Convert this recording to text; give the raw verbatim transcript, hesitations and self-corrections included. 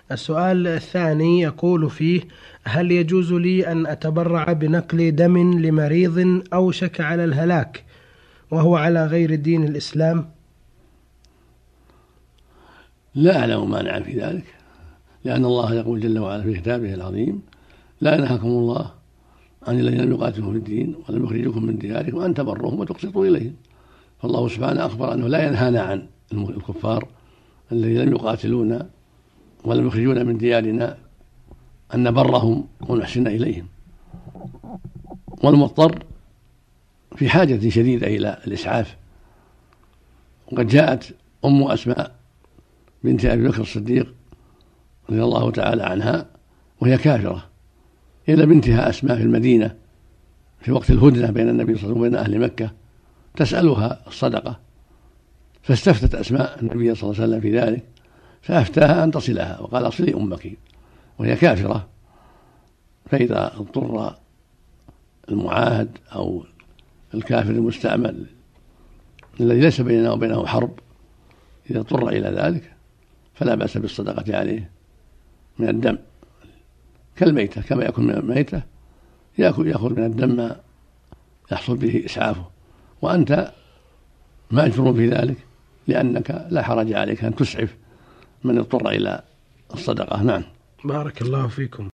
السؤال الثاني يقول فيه: هل يجوز لي أن أتبرع بنقل دم لمريض أوشك على الهلاك وهو على غير دين الإسلام؟ لا أعلم مانعا في ذلك، لأن الله يقول جل وعلا في كتابه العظيم: لا ينهاكم الله عن الذين لم يقاتلوكم في الدين ولم يخرجوكم من دياركم وأن تبروهم وتقسطوا إليهم. فالله سبحانه أخبر أنه لا ينهانا عن الكفار الذين لم يقاتلونا ولم يخرجونا من ديارنا أن نبرهم ونحسن إليهم. والمضطر في حاجة شديدة إلى الإسعاف. وقد جاءت أم أسماء بنت أبي بكر الصديق رضي الله تعالى عنها وهي كافرة إلى بنتها أسماء في المدينة في وقت الهدنة بين النبي صلى الله عليه وسلم وبين أهل مكة تسألها الصدقة، فاستفتت أسماء النبي صلى الله عليه وسلم في ذلك فأفتاها أن تصلها وقال: أصلي أمك، وهي كافرة. فإذا اضطر المعاهد أو الكافر المستعمل الذي ليس بيننا وبينه حرب إذا اضطر إلى ذلك فلا بأس بالصدقة عليه من الدم كالميتة، كما يأكل من الميتة يأخذ من الدم ما يحصل به إسعافه، وأنت مأجور في ذلك لأنك لا حرج عليك أن تسعف من اضطر إلى الصدقة. نعم. بارك الله فيكم.